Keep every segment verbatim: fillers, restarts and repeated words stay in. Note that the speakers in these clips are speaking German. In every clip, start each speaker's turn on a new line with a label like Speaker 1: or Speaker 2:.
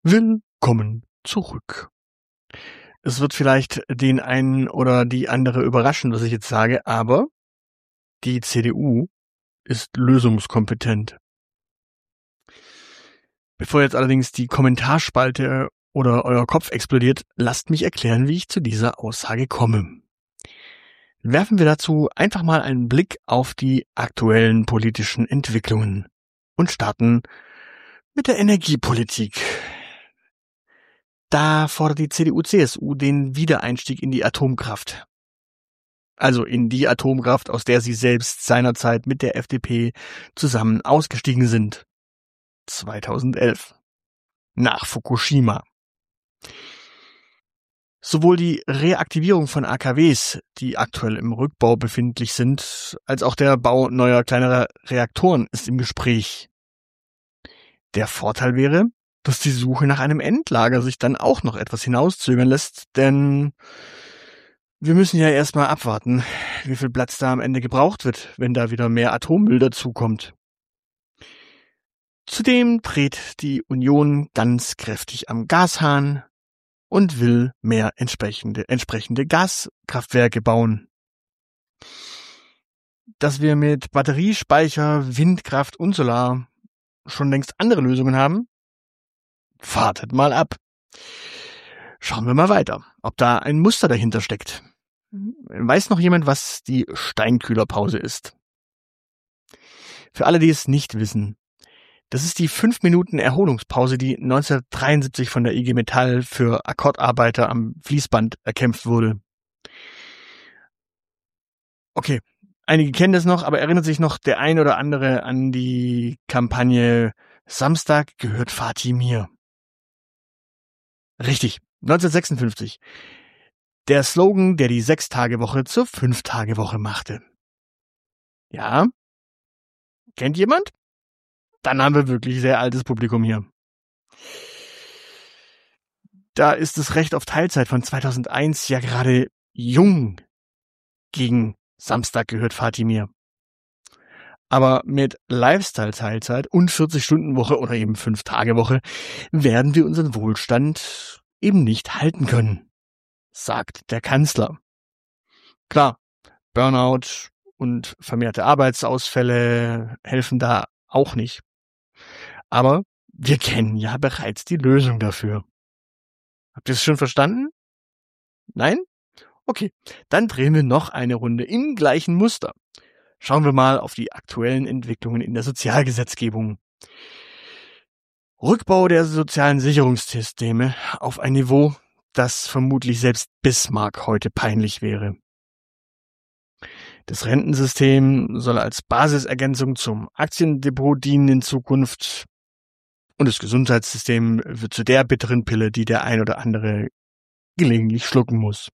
Speaker 1: Willkommen zurück. Es wird vielleicht den einen oder die andere überraschen, was ich jetzt sage, aber die C D U ist lösungskompetent. Bevor jetzt allerdings die Kommentarspalte oder euer Kopf explodiert, lasst mich erklären, wie ich zu dieser Aussage komme. Werfen wir dazu einfach mal einen Blick auf die aktuellen politischen Entwicklungen und starten mit der Energiepolitik. Da fordert die C D U C S U den Wiedereinstieg in die Atomkraft. Also in die Atomkraft, aus der sie selbst seinerzeit mit der F D P zusammen ausgestiegen sind. zweitausendelf. Nach Fukushima. Sowohl die Reaktivierung von A K Ws, die aktuell im Rückbau befindlich sind, als auch der Bau neuer kleinerer Reaktoren ist im Gespräch. Der Vorteil wäre, dass die Suche nach einem Endlager sich dann auch noch etwas hinauszögern lässt, denn wir müssen ja erstmal abwarten, wie viel Platz da am Ende gebraucht wird, wenn da wieder mehr Atommüll dazukommt. Zudem dreht die Union ganz kräftig am Gashahn und will mehr entsprechende, entsprechende Gaskraftwerke bauen. Dass wir mit Batteriespeicher, Windkraft und Solar schon längst andere Lösungen haben? Wartet mal ab. Schauen wir mal weiter, ob da ein Muster dahinter steckt. Weiß noch jemand, was die Steinkühlerpause ist? Für alle, die es nicht wissen, das ist die fünf Minuten Erholungspause, die neunzehnhundertdreiundsiebzig von der I G Metall für Akkordarbeiter am Fließband erkämpft wurde. Okay, einige kennen das noch, aber erinnert sich noch der ein oder andere an die Kampagne Samstag gehört Fatih mir? Richtig, neunzehnhundertsechsundfünfzig. Der Slogan, der die Sechs-Tage-Woche zur Fünf-Tage-Woche machte. Ja? Kennt jemand? Dann haben wir wirklich sehr altes Publikum hier. Da ist das Recht auf Teilzeit von zweitausendeins ja gerade jung gegen Samstag gehört Fatih mir. Aber mit Lifestyle-Teilzeit und vierzig-Stunden-Woche oder eben Fünf-Tage-Woche werden wir unseren Wohlstand eben nicht halten können, sagt der Kanzler. Klar, Burnout und vermehrte Arbeitsausfälle helfen da auch nicht. Aber wir kennen ja bereits die Lösung dafür. Habt ihr es schon verstanden? Nein? Okay, dann drehen wir noch eine Runde im gleichen Muster. Schauen wir mal auf die aktuellen Entwicklungen in der Sozialgesetzgebung. Rückbau der sozialen Sicherungssysteme auf ein Niveau, das vermutlich selbst Bismarck heute peinlich wäre. Das Rentensystem soll als Basisergänzung zum Aktiendepot dienen in Zukunft und das Gesundheitssystem wird zu der bitteren Pille, die der ein oder andere gelegentlich schlucken muss.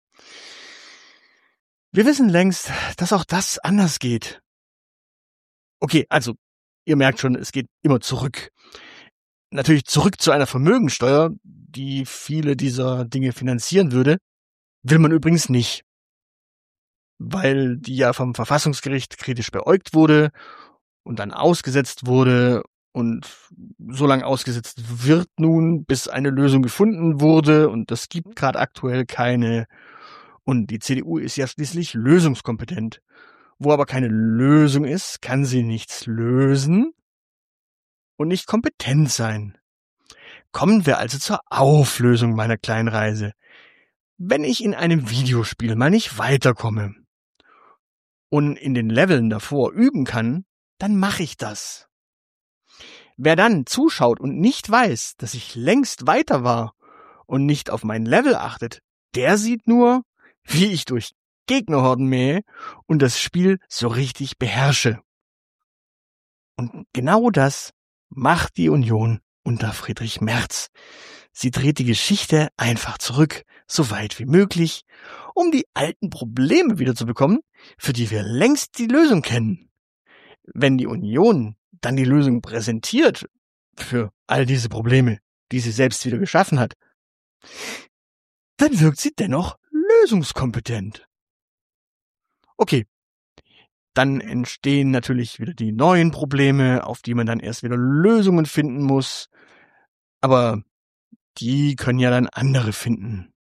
Speaker 1: Wir wissen längst, dass auch das anders geht. Okay, also, ihr merkt schon, es geht immer zurück. Natürlich zurück zu einer Vermögensteuer, die viele dieser Dinge finanzieren würde, will man übrigens nicht. Weil die ja vom Verfassungsgericht kritisch beäugt wurde und dann ausgesetzt wurde und so lange ausgesetzt wird nun, bis eine Lösung gefunden wurde und das gibt gerade aktuell keine. Und die C D U ist ja schließlich lösungskompetent. Wo aber keine Lösung ist, kann sie nichts lösen und nicht kompetent sein. Kommen wir also zur Auflösung meiner kleinen Reise. Wenn ich in einem Videospiel mal nicht weiterkomme und in den Leveln davor üben kann, dann mache ich das. Wer dann zuschaut und nicht weiß, dass ich längst weiter war und nicht auf mein Level achtet, der sieht nur, wie ich durch Gegnerhorden mähe und das Spiel so richtig beherrsche. Und genau das macht die Union unter Friedrich Merz. Sie dreht die Geschichte einfach zurück, so weit wie möglich, um die alten Probleme wiederzubekommen, für die wir längst die Lösung kennen. Wenn die Union dann die Lösung präsentiert für all diese Probleme, die sie selbst wieder geschaffen hat, dann wirkt sie dennoch lösungskompetent. Okay, dann entstehen natürlich wieder die neuen Probleme, auf die man dann erst wieder Lösungen finden muss. Aber die können ja dann andere finden.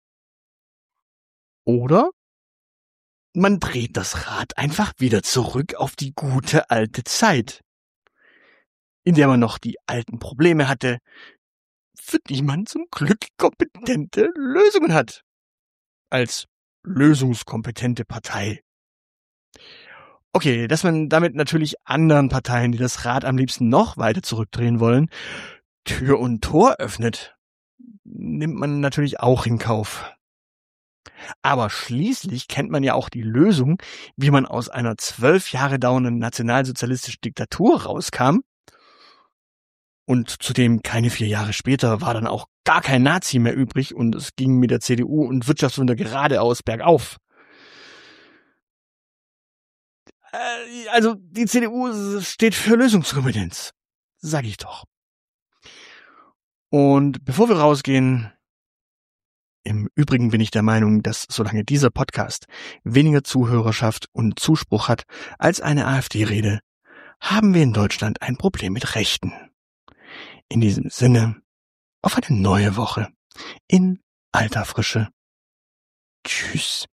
Speaker 1: Oder man dreht das Rad einfach wieder zurück auf die gute alte Zeit, in der man noch die alten Probleme hatte, für die man zum Glück kompetente Lösungen hat. Als lösungskompetente Partei. Okay, dass man damit natürlich anderen Parteien, die das Rad am liebsten noch weiter zurückdrehen wollen, Tür und Tor öffnet, nimmt man natürlich auch in Kauf. Aber schließlich kennt man ja auch die Lösung, wie man aus einer zwölf Jahre dauernden nationalsozialistischen Diktatur rauskam. Und zudem keine vier Jahre später war dann auch gar kein Nazi mehr übrig und es ging mit der C D U und Wirtschaftswunder geradeaus bergauf. Äh, also die C D U steht für Lösungskompetenz, sag ich doch. Und bevor wir rausgehen, im Übrigen bin ich der Meinung, dass solange dieser Podcast weniger Zuhörerschaft und Zuspruch hat als eine AfD-Rede, haben wir in Deutschland ein Problem mit Rechten. In diesem Sinne, auf eine neue Woche in alter Frische. Tschüss.